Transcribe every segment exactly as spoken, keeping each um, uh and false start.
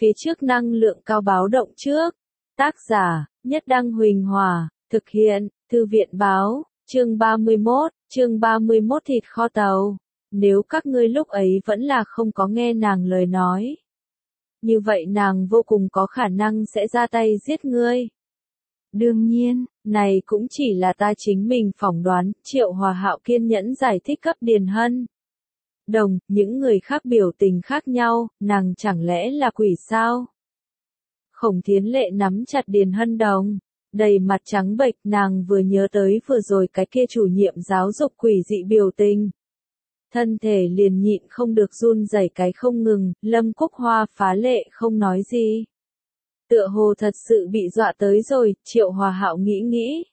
Phía trước năng lượng cao báo động trước. Tác giả, Nhất Đăng Huỳnh Hòa, thực hiện, Thư viện báo, chương ba mươi mốt, chương ba mươi mốt thịt kho tàu. Nếu các ngươi lúc ấy vẫn là không có nghe nàng lời nói, như vậy nàng vô cùng có khả năng sẽ ra tay giết ngươi. Đương nhiên, này cũng chỉ là ta chính mình phỏng đoán, Triệu Hòa Hạo kiên nhẫn giải thích cấp Điền Hân. Đồng, những người khác biểu tình khác nhau, nàng chẳng lẽ là quỷ sao? Khổng Thiến Lệ nắm chặt Điền Hân Đồng, đầy mặt trắng bệch, nàng vừa nhớ tới vừa rồi cái kia chủ nhiệm giáo dục quỷ dị biểu tình. Thân thể liền nhịn không được run rẩy cái không ngừng, Lâm Cúc Hoa phá lệ không nói gì. Tựa hồ thật sự bị dọa tới rồi, Triệu Hòa Hạo nghĩ nghĩ.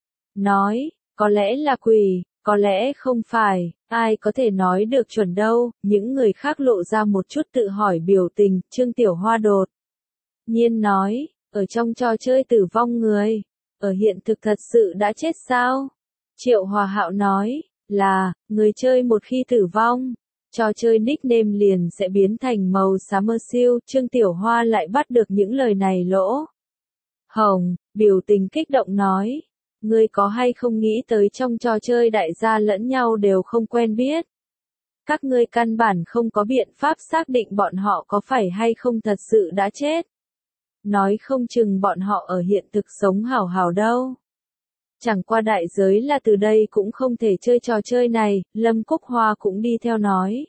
Nói, có lẽ là quỷ, có lẽ không phải, ai có thể nói được chuẩn đâu, những người khác lộ ra một chút tự hỏi biểu tình, Trương Tiểu Hoa đột nhiên nói, ở trong trò chơi tử vong người, ở hiện thực thật sự đã chết sao? Triệu Hòa Hạo nói, là, người chơi một khi tử vong, trò chơi nickname liền sẽ biến thành màu xám mơ siêu, Trương Tiểu Hoa lại bắt được những lời này lỗ. Hồng, biểu tình kích động nói, ngươi có hay không nghĩ tới trong trò chơi đại gia lẫn nhau đều không quen biết. Các ngươi căn bản không có biện pháp xác định bọn họ có phải hay không thật sự đã chết. Nói không chừng bọn họ ở hiện thực sống hảo hảo đâu. Chẳng qua đại giới là từ đây cũng không thể chơi trò chơi này, Lâm Cúc Hoa cũng đi theo nói.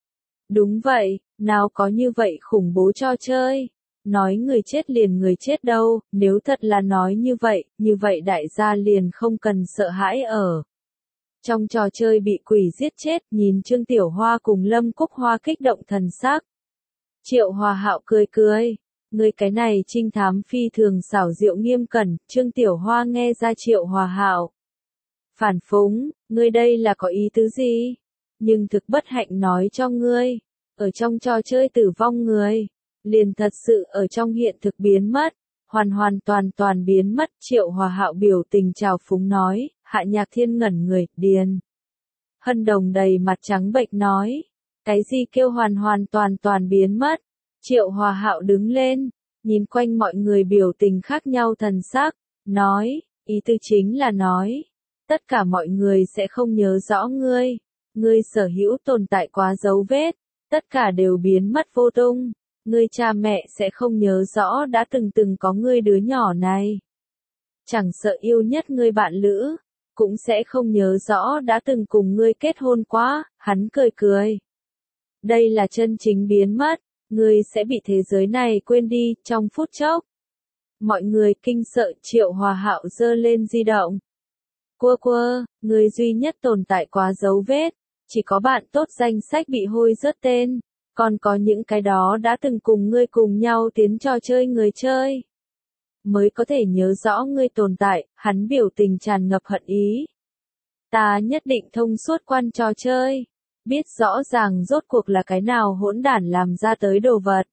Đúng vậy, nào có như vậy khủng bố trò chơi. Nói người chết liền người chết đâu, nếu thật là nói như vậy, như vậy đại gia liền không cần sợ hãi ở. Trong trò chơi bị quỷ giết chết, nhìn Trương Tiểu Hoa cùng Lâm Cúc Hoa kích động thần sắc. Triệu Hòa Hạo cười cười. Người cái này trinh thám phi thường xảo diệu nghiêm cẩn, Trương Tiểu Hoa nghe ra Triệu Hòa Hạo. Phản phúng, ngươi đây là có ý tứ gì? Nhưng thực bất hạnh nói cho ngươi, ở trong trò chơi tử vong người, liền thật sự ở trong hiện thực biến mất, hoàn hoàn toàn toàn biến mất. Triệu Hòa Hạo biểu tình trào phúng nói, Hạ Nhạc Thiên ngẩn người, Điền Hân Đồng đầy mặt trắng bệch nói, cái gì kêu hoàn hoàn toàn toàn biến mất? Triệu Hòa Hạo đứng lên, nhìn quanh mọi người biểu tình khác nhau thần sắc, nói, ý tư chính là nói, tất cả mọi người sẽ không nhớ rõ ngươi, ngươi sở hữu tồn tại quá dấu vết, tất cả đều biến mất vô tung, ngươi cha mẹ sẽ không nhớ rõ đã từng từng có ngươi đứa nhỏ này. Chẳng sợ yêu nhất ngươi bạn lữ, cũng sẽ không nhớ rõ đã từng cùng ngươi kết hôn quá, hắn cười cười. Đây là chân chính biến mất. Ngươi sẽ bị thế giới này quên đi, trong phút chốc. Mọi người kinh sợ, Triệu Hòa Hạo giơ lên di động. Quơ quơ, ngươi duy nhất tồn tại quá dấu vết, chỉ có bạn tốt danh sách bị hôi rớt tên, còn có những cái đó đã từng cùng ngươi cùng nhau tiến trò chơi người chơi. Mới có thể nhớ rõ ngươi tồn tại, hắn biểu tình tràn ngập hận ý. Ta nhất định thông suốt quan trò chơi. Biết rõ ràng rốt cuộc là cái nào hỗn đản làm ra tới đồ vật.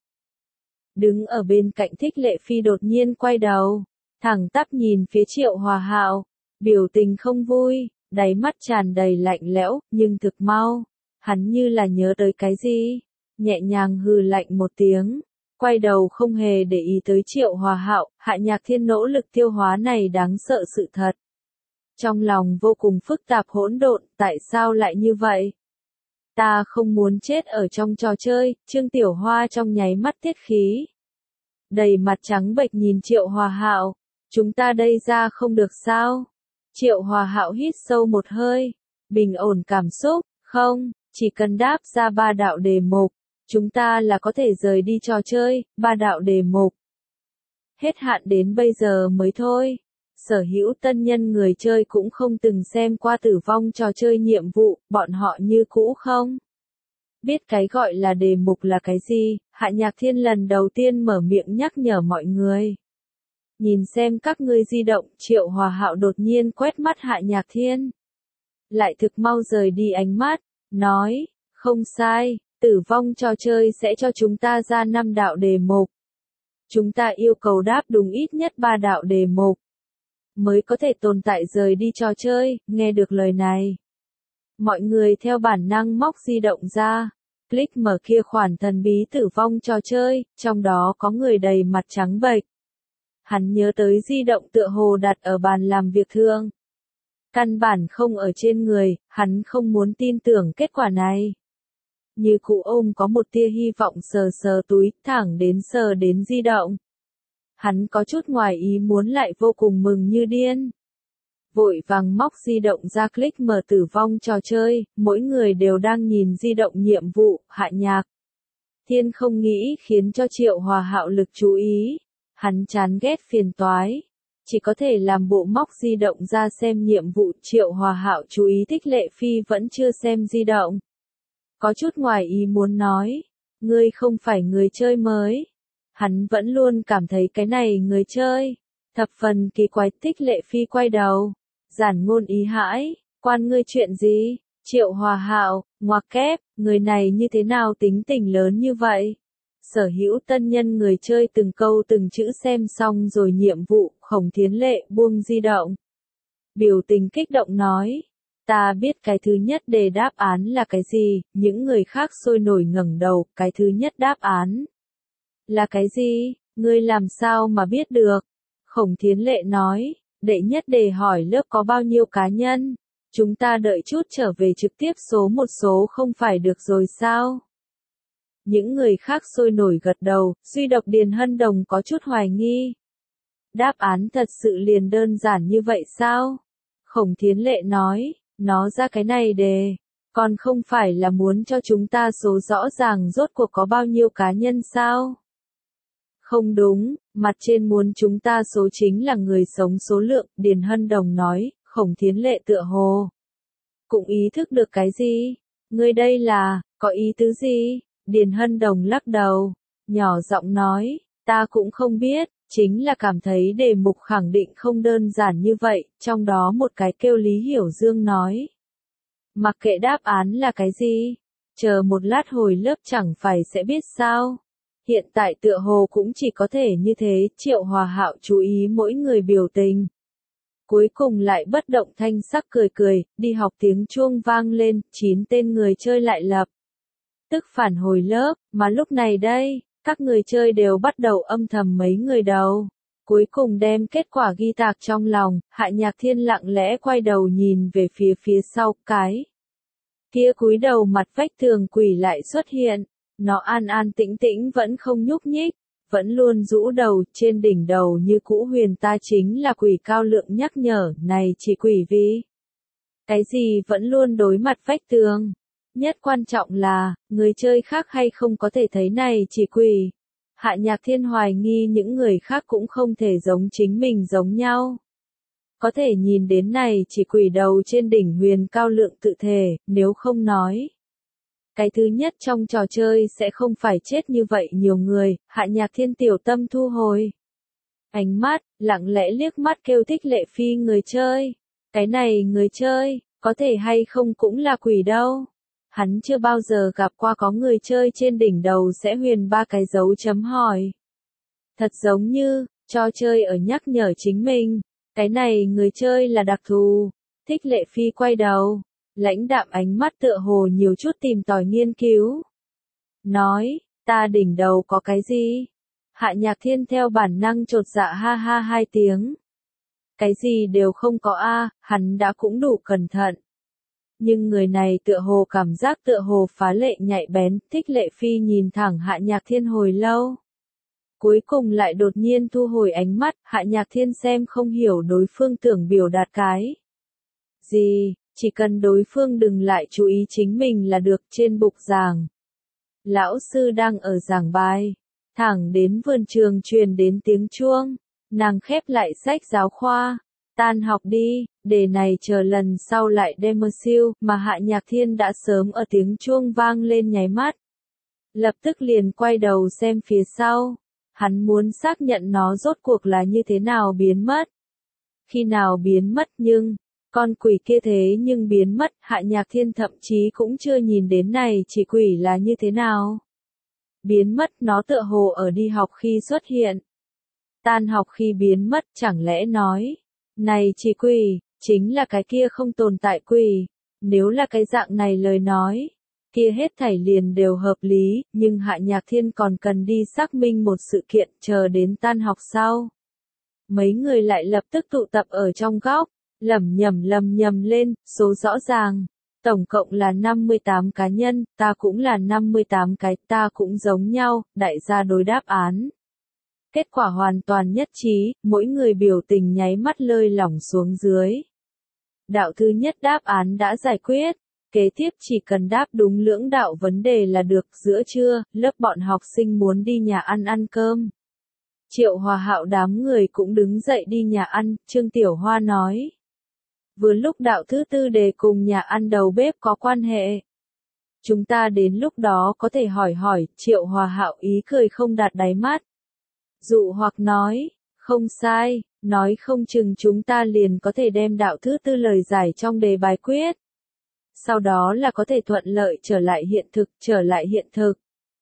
Đứng ở bên cạnh Thích Lệ Phi đột nhiên quay đầu, thẳng tắp nhìn phía Triệu Hòa Hạo, biểu tình không vui, đáy mắt tràn đầy lạnh lẽo, nhưng thực mau, hắn như là nhớ tới cái gì, nhẹ nhàng hừ lạnh một tiếng, quay đầu không hề để ý tới Triệu Hòa Hạo. Hạ Nhạc Thiên nỗ lực tiêu hóa này đáng sợ sự thật. Trong lòng vô cùng phức tạp hỗn độn, tại sao lại như vậy? Ta không muốn chết ở trong trò chơi, Trương Tiểu Hoa trong nháy mắt tiết khí. Đầy mặt trắng bệch nhìn Triệu Hòa Hạo, chúng ta đây ra không được sao? Triệu Hòa Hạo hít sâu một hơi, bình ổn cảm xúc, không, chỉ cần đáp ra ba đạo đề mục, chúng ta là có thể rời đi trò chơi, ba đạo đề mục. Hết hạn đến bây giờ mới thôi. Sở hữu tân nhân người chơi cũng không từng xem qua tử vong trò chơi nhiệm vụ, bọn họ như cũ không biết cái gọi là đề mục là cái gì. Hạ Nhạc Thiên lần đầu tiên mở miệng nhắc nhở mọi người. Nhìn xem các ngươi di động, Triệu Hòa Hạo đột nhiên quét mắt Hạ Nhạc Thiên. Lại thực mau rời đi ánh mắt, nói, không sai, tử vong trò chơi sẽ cho chúng ta ra năm đạo đề mục. Chúng ta yêu cầu đáp đúng ít nhất ba đạo đề mục. Mới có thể tồn tại rời đi trò chơi. Nghe được lời này, mọi người theo bản năng móc di động ra, click mở kia khoản thần bí tử vong trò chơi, trong đó có người đầy mặt trắng bệch. Hắn nhớ tới di động tựa hồ đặt ở bàn làm việc thường. Căn bản không ở trên người, hắn không muốn tin tưởng kết quả này. Như cụ ôm có một tia hy vọng sờ sờ túi, thẳng đến sờ đến di động. Hắn có chút ngoài ý muốn lại vô cùng mừng như điên. Vội vàng móc di động ra click mở tử vong trò chơi, mỗi người đều đang nhìn di động nhiệm vụ, Hạ Nhạc Thiên không nghĩ khiến cho Triệu Hòa Hạo lực chú ý. Hắn chán ghét phiền toái. Chỉ có thể làm bộ móc di động ra xem nhiệm vụ. Triệu Hòa Hạo chú ý Thích Lệ Phi vẫn chưa xem di động. Có chút ngoài ý muốn nói. Ngươi không phải người chơi mới. Hắn vẫn luôn cảm thấy cái này người chơi. Thập phần kỳ quái. Thích Lệ Phi quay đầu. Giản ngôn ý hãi. Quan ngươi chuyện gì? Triệu Hòa Hạo, ngoặc kép, người này như thế nào tính tình lớn như vậy? Sở hữu tân nhân người chơi từng câu từng chữ xem xong rồi nhiệm vụ, Khổng Thiến Lệ buông di động. Biểu tình kích động nói. Ta biết cái thứ nhất đề đáp án là cái gì, những người khác sôi nổi ngẩng đầu, cái thứ nhất đáp án. Là cái gì, ngươi làm sao mà biết được? Khổng Thiến Lệ nói, đệ nhất đề hỏi lớp có bao nhiêu cá nhân? Chúng ta đợi chút trở về trực tiếp số một số không phải được rồi sao? Những người khác sôi nổi gật đầu, duy độc Điền Hân Đồng có chút hoài nghi. Đáp án thật sự liền đơn giản như vậy sao? Khổng Thiến Lệ nói, nó ra cái này đề, còn không phải là muốn cho chúng ta số rõ ràng rốt cuộc có bao nhiêu cá nhân sao? Không đúng, mặt trên muốn chúng ta số chính là người sống số lượng, Điền Hân Đồng nói, Khổng Thiến Lệ tựa hồ cũng ý thức được cái gì? Ngươi đây là, có ý tứ gì? Điền Hân Đồng lắc đầu, nhỏ giọng nói, ta cũng không biết, chính là cảm thấy đề mục khẳng định không đơn giản như vậy, trong đó một cái kêu Lý Hiểu Dương nói. Mặc kệ đáp án là cái gì, chờ một lát hồi lớp chẳng phải sẽ biết sao. Hiện tại tựa hồ cũng chỉ có thể như thế, Triệu Hòa Hạo chú ý mỗi người biểu tình. Cuối cùng lại bất động thanh sắc cười cười, đi học tiếng chuông vang lên, chín tên người chơi lại lập tức phản hồi lớp, mà lúc này đây, các người chơi đều bắt đầu âm thầm mấy người đầu. Cuối cùng đem kết quả ghi tạc trong lòng, Hạ Nhạc Thiên lặng lẽ quay đầu nhìn về phía phía sau, cái kia cúi đầu mặt vách tường quỷ lại xuất hiện, nó an an tĩnh tĩnh vẫn không nhúc nhích, vẫn luôn rũ đầu, trên đỉnh đầu như cũ huyền ta chính là quỷ cao lượng nhắc nhở, này chỉ quỷ vì cái gì vẫn luôn đối mặt vách tường. Nhất quan trọng là, người chơi khác hay không có thể thấy này chỉ quỷ. Hạ Nhạc Thiên hoài nghi những người khác cũng không thể giống chính mình giống nhau. Có thể nhìn đến này chỉ quỷ đầu trên đỉnh huyền cao lượng tự thể, nếu không nói. Cái thứ nhất trong trò chơi sẽ không phải chết như vậy nhiều người, Hạ Nhạc Thiên tiểu tâm thu hồi. Ánh mắt, lặng lẽ liếc mắt kêu Thích Lệ Phi người chơi. Cái này người chơi, có thể hay không cũng là quỷ đâu. Hắn chưa bao giờ gặp qua có người chơi trên đỉnh đầu sẽ huyền ba cái dấu chấm hỏi. Thật giống như, trò chơi ở nhắc nhở chính mình. Cái này người chơi là đặc thù. Thích Lệ Phi quay đầu. Lãnh đạm ánh mắt tựa hồ nhiều chút tìm tòi nghiên cứu. Nói, ta đỉnh đầu có cái gì? Hạ Nhạc Thiên theo bản năng chột dạ ha ha hai tiếng. Cái gì đều không có a, hắn đã cũng đủ cẩn thận. Nhưng người này tựa hồ cảm giác tựa hồ phá lệ nhạy bén, Thích Lệ Phi nhìn thẳng Hạ Nhạc Thiên hồi lâu. Cuối cùng lại đột nhiên thu hồi ánh mắt, Hạ Nhạc Thiên xem không hiểu đối phương tưởng biểu đạt cái gì, chỉ cần đối phương đừng lại chú ý chính mình là được. Trên bục giảng. Lão sư đang ở giảng bài, thẳng đến vườn trường truyền đến tiếng chuông, nàng khép lại sách giáo khoa, tan học đi, đề này chờ lần sau lại đem mơ siêu, mà Hạ Nhạc Thiên đã sớm ở tiếng chuông vang lên nháy mắt. Lập tức liền quay đầu xem phía sau, hắn muốn xác nhận nó rốt cuộc là như thế nào biến mất. Khi nào biến mất nhưng, con quỷ kia thế nhưng biến mất, Hạ Nhạc Thiên thậm chí cũng chưa nhìn đến này chỉ quỷ là như thế nào. Biến mất nó tựa hồ ở đi học khi xuất hiện. Tan học khi biến mất, chẳng lẽ nói, này chỉ quỷ, chính là cái kia không tồn tại quỷ. Nếu là cái dạng này lời nói, kia hết thảy liền đều hợp lý, nhưng Hạ Nhạc Thiên còn cần đi xác minh một sự kiện, chờ đến tan học sau. Mấy người lại lập tức tụ tập ở trong góc, lẩm nhẩm lầm nhầm lên, số rõ ràng. Tổng cộng là năm mươi tám cá nhân, ta cũng là năm mươi tám cái, ta cũng giống nhau, đại gia đối đáp án. Kết quả hoàn toàn nhất trí, mỗi người biểu tình nháy mắt lơi lỏng xuống dưới. Đạo thứ nhất đáp án đã giải quyết, kế tiếp chỉ cần đáp đúng lưỡng đạo vấn đề là được. Giữa trưa, lớp bọn học sinh muốn đi nhà ăn ăn cơm. Triệu Hòa Hạo đám người cũng đứng dậy đi nhà ăn, Trương Tiểu Hoa nói. Vừa lúc đạo thứ tư đề cùng nhà ăn đầu bếp có quan hệ. Chúng ta đến lúc đó có thể hỏi hỏi, Triệu Hòa Hạo ý cười không đạt đáy mắt. Dụ hoặc nói, không sai, nói không chừng chúng ta liền có thể đem đạo thứ tư lời giải trong đề bài quyết. Sau đó là có thể thuận lợi trở lại hiện thực, trở lại hiện thực.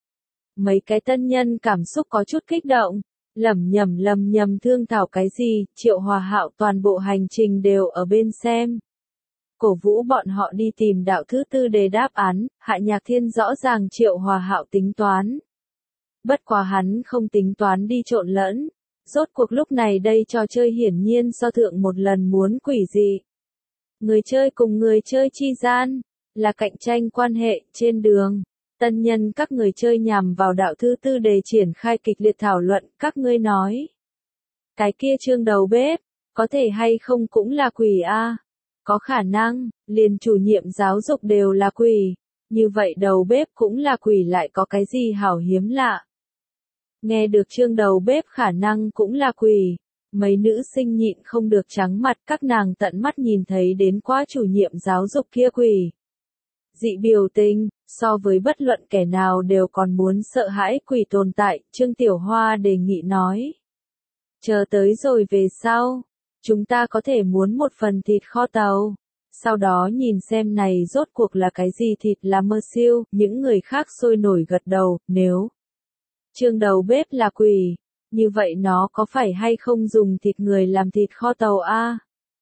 Mấy cái tân nhân cảm xúc có chút kích động, lẩm nhẩm lầm nhầm thương thảo cái gì, Triệu Hòa Hạo toàn bộ hành trình đều ở bên xem. Cổ vũ bọn họ đi tìm đạo thứ tư đề đáp án, Hạ Nhạc Thiên rõ ràng Triệu Hòa Hạo tính toán. Bất quá hắn không tính toán đi trộn lẫn. Rốt cuộc lúc này đây trò chơi hiển nhiên so thượng một lần muốn quỷ dị. Người chơi cùng người chơi chi gian, là cạnh tranh quan hệ, trên đường. Tân nhân các người chơi nhằm vào đạo thứ tư đề triển khai kịch liệt thảo luận, các ngươi nói. Cái kia Trương đầu bếp, có thể hay không cũng là quỷ a? Có khả năng, liền chủ nhiệm giáo dục đều là quỷ. Như vậy đầu bếp cũng là quỷ lại có cái gì hảo hiếm lạ. Nghe được Trương đầu bếp khả năng cũng là quỷ. Mấy nữ sinh nhịn không được trắng mặt, các nàng tận mắt nhìn thấy đến quá chủ nhiệm giáo dục kia quỷ. Dị biểu tình, so với bất luận kẻ nào đều còn muốn sợ hãi quỷ tồn tại, Trương Tiểu Hoa đề nghị nói. Chờ tới rồi về sau, chúng ta có thể muốn một phần thịt kho tàu. Sau đó nhìn xem này rốt cuộc là cái gì thịt là mơ siêu, những người khác sôi nổi gật đầu, nếu Trương đầu bếp là quỷ, như vậy nó có phải hay không dùng thịt người làm thịt kho tàu a?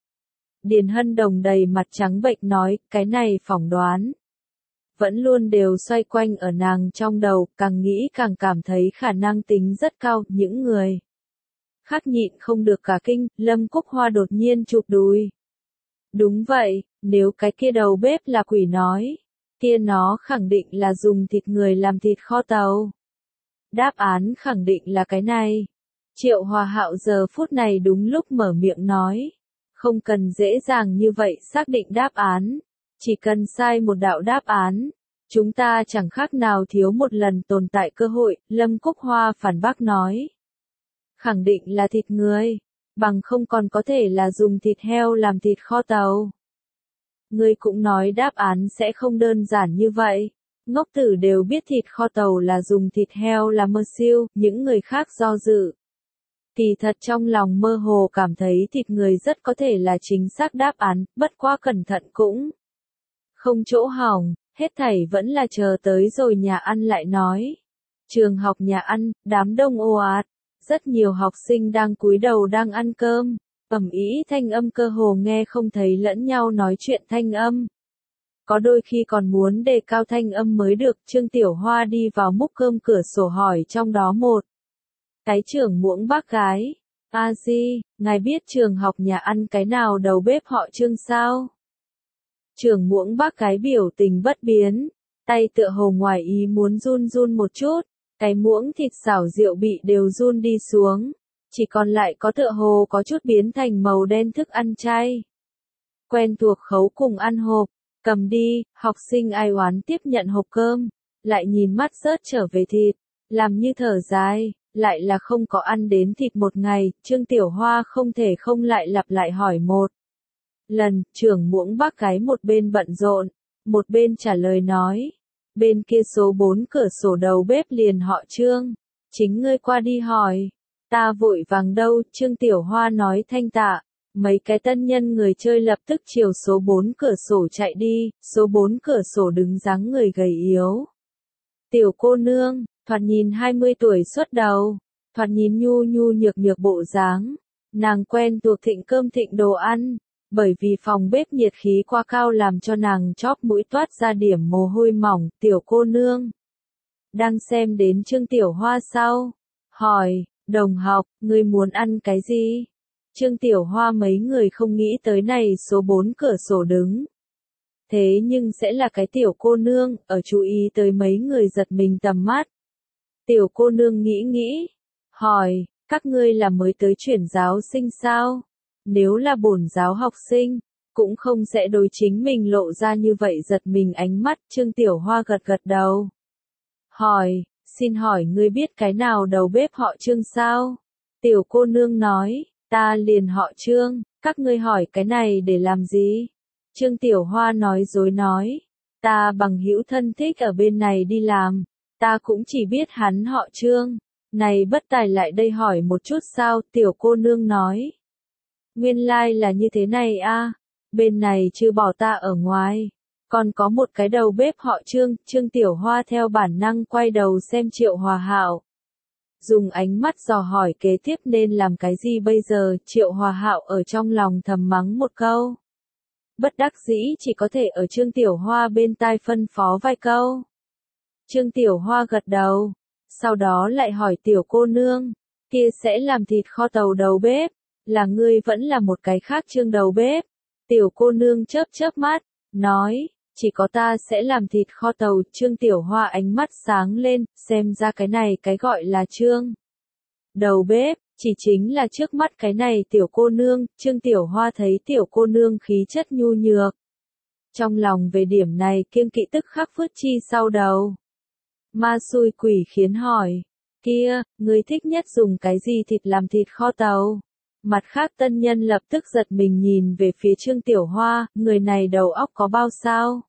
Điền Hân Đồng đầy mặt trắng bệch nói, cái này phỏng đoán. Vẫn luôn đều xoay quanh ở nàng trong đầu, càng nghĩ càng cảm thấy khả năng tính rất cao, những người khác nhịn không được cả kinh, Lâm Cúc Hoa đột nhiên chụp đùi. Đúng vậy, nếu cái kia đầu bếp là quỷ nói, kia nó khẳng định là dùng thịt người làm thịt kho tàu. Đáp án khẳng định là cái này. Triệu Hòa Hạo giờ phút này đúng lúc mở miệng nói. Không cần dễ dàng như vậy xác định đáp án. Chỉ cần sai một đạo đáp án. Chúng ta chẳng khác nào thiếu một lần tồn tại cơ hội, Lâm Cúc Hoa phản bác nói. Khẳng định là thịt người. Bằng không còn có thể là dùng thịt heo làm thịt kho tàu. Ngươi cũng nói đáp án sẽ không đơn giản như vậy. Ngốc tử đều biết thịt kho tàu là dùng thịt heo là mơ siêu, những người khác do dự. Kỳ thật trong lòng mơ hồ cảm thấy thịt người rất có thể là chính xác đáp án, bất quá cẩn thận cũng không chỗ hỏng, hết thảy vẫn là chờ tới rồi nhà ăn lại nói. Trường học nhà ăn, đám đông ồ ạt, rất nhiều học sinh đang cúi đầu đang ăn cơm, ầm ĩ thanh âm cơ hồ nghe không thấy lẫn nhau nói chuyện thanh âm. Có đôi khi còn muốn đề cao thanh âm mới được, Trương Tiểu Hoa đi vào múc cơm cửa sổ hỏi trong đó một. Cái trưởng muỗng bác gái, a di, ngài biết trường học nhà ăn cái nào đầu bếp họ Trương sao? Trưởng muỗng bác gái biểu tình bất biến, tay tựa hồ ngoài ý muốn run run một chút, cái muỗng thịt xào rượu bị đều run đi xuống, chỉ còn lại có tựa hồ có chút biến thành màu đen thức ăn chay. Quen thuộc khấu cùng ăn hộp. Cầm đi, học sinh ai oán tiếp nhận hộp cơm, lại nhìn mắt rớt trở về thịt, làm như thở dài, lại là không có ăn đến thịt một ngày, Trương Tiểu Hoa không thể không lại lặp lại hỏi một lần, trưởng muỗng bác gái một bên bận rộn, một bên trả lời nói, bên kia số bốn cửa sổ đầu bếp liền họ Trương, chính ngươi qua đi hỏi, ta vội vàng đâu, Trương Tiểu Hoa nói thanh tạ. Mấy cái tân nhân người chơi lập tức chiều số bốn cửa sổ chạy đi, số bốn cửa sổ đứng dáng người gầy yếu. Tiểu cô nương, thoạt nhìn hai mươi tuổi xuất đầu, thoạt nhìn nhu nhu nhược nhược bộ dáng, nàng quen thuộc thịnh cơm thịnh đồ ăn, Bởi vì phòng bếp nhiệt khí quá cao làm cho nàng chóp mũi toát ra điểm mồ hôi mỏng. Tiểu cô nương đang xem đến Trương Tiểu Hoa sau, hỏi, đồng học, ngươi muốn ăn cái gì? Trương Tiểu Hoa mấy người không nghĩ tới này số bốn cửa sổ đứng. Thế nhưng sẽ là cái tiểu cô nương, ở chú ý tới mấy người giật mình tầm mắt. Tiểu cô nương nghĩ nghĩ, hỏi, các ngươi là mới tới chuyển giáo sinh sao? Nếu là bổn giáo học sinh, cũng không sẽ đối chính mình lộ ra như vậy giật mình ánh mắt. Trương Tiểu Hoa gật gật đầu. Hỏi, xin hỏi ngươi biết cái nào đầu bếp họ Trương sao? Tiểu cô nương nói, ta liền họ Trương, các ngươi hỏi cái này để làm gì? Trương Tiểu Hoa nói dối nói, ta bằng hữu thân thích ở bên này đi làm, ta cũng chỉ biết hắn họ Trương. Này bất tài lại đây hỏi một chút sao? Tiểu cô nương nói, nguyên lai like là như thế này a, bên này trừ bỏ ta ở ngoài, còn có một cái đầu bếp họ Trương. Trương Tiểu Hoa theo bản năng quay đầu xem Triệu Hòa Hạo, dùng ánh mắt dò hỏi kế tiếp nên làm cái gì bây giờ. Triệu Hòa Hạo ở trong lòng thầm mắng một câu, bất đắc dĩ chỉ có thể ở Trương Tiểu Hoa bên tai phân phó vài câu. Trương Tiểu Hoa gật đầu, sau đó lại hỏi tiểu cô nương, kia sẽ làm thịt kho tàu đầu bếp, là ngươi vẫn là một cái khác Trương đầu bếp? Tiểu cô nương chớp chớp mắt, nói, chỉ có ta sẽ làm thịt kho tàu. Trương Tiểu Hoa ánh mắt sáng lên, xem ra cái này cái gọi là Trương đầu bếp, chỉ chính là trước mắt cái này tiểu cô nương. Trương Tiểu Hoa thấy tiểu cô nương khí chất nhu nhược, trong lòng về điểm này kiêng kỵ tức khắc phớt chi sau đầu. Ma xui quỷ khiến hỏi, kia, ngươi thích nhất dùng cái gì thịt làm thịt kho tàu? Mặt khác tân nhân lập tức giật mình nhìn về phía Trương Tiểu Hoa, người này đầu óc có bao sao?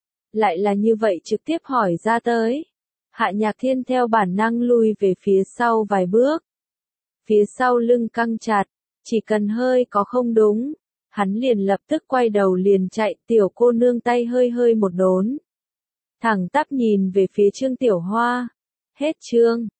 Lại là như vậy trực tiếp hỏi ra tới. Hạ Nhạc Thiên theo bản năng lui về phía sau vài bước. Phía sau lưng căng chặt, chỉ cần hơi có không đúng, hắn liền lập tức quay đầu liền chạy. Tiểu cô nương tay hơi hơi một đốn, thẳng tắp nhìn về phía Trương Tiểu Hoa. Hết chương.